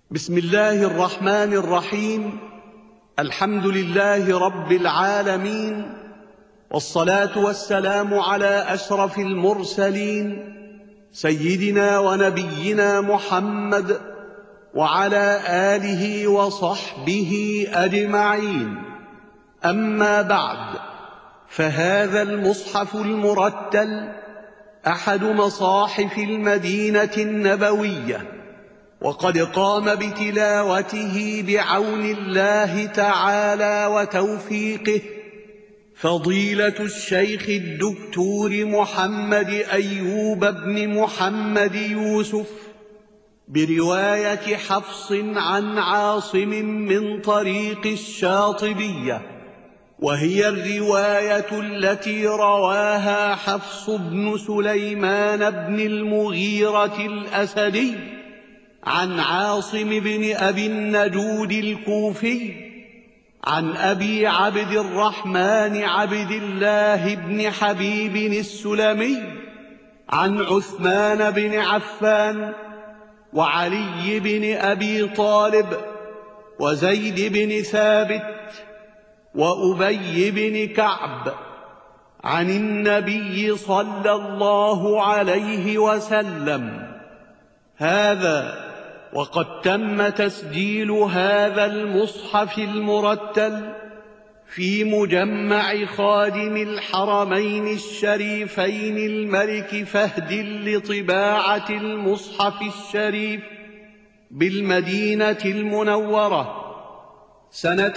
بسم الله الرحمن الرحيم. الحمد لله رب العالمين، والصلاة والسلام على أشرف المرسلين سيدنا ونبينا محمد وعلى آله وصحبه أجمعين. أما بعد، فهذا المصحف المرتل أحد مصاحف المدينة النبوية، وقد قام بتلاوته بعون الله تعالى وتوفيقه فضيلة الشيخ الدكتور محمد أيوب بن محمد يوسف، برواية حفص عن عاصم من طريق الشاطبية، وهي الرواية التي رواها حفص بن سليمان بن المغيرة الأسدي عن عاصم بن أبي النجود الكوفي عن أبي عبد الرحمن عبد الله بن حبيب السلمي عن عثمان بن عفان وعلي بن أبي طالب وزيد بن ثابت وأبي بن كعب عن النبي صلى الله عليه وسلم. هذا وقد تم تسجيل هذا المصحف المرتل في مجمع خادم الحرمين الشريفين الملك فهد لطباعة المصحف الشريف بالمدينة المنورة سنة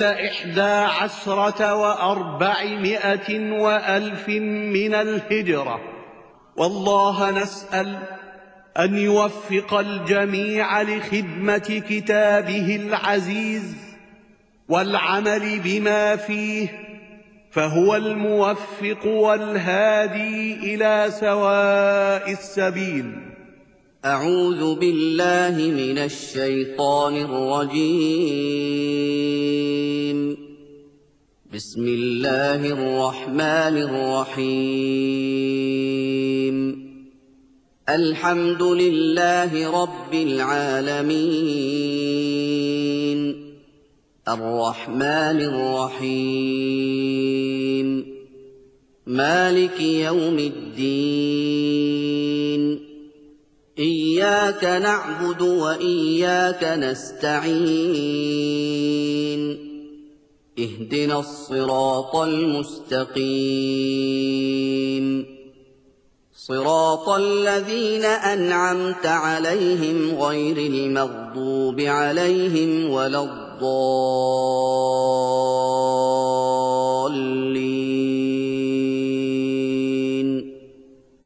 11 و400 من الهجرة. والله نسأل أن يوفق الجميع لخدمة كتابه العزيز والعمل بما فيه، فهو الموفق والهادي إلى سواء السبيل. أعوذ بالله من الشيطان الرجيم. بسم الله الرحمن الرحيم. الحمد لله رب العالمين، الرحمن الرحيم، مالك يوم الدين، إياك نعبد وإياك نستعين، اهدنا الصراط المستقيم، صراط الذين أنعمت عليهم غير المغضوب عليهم ولا الضالين.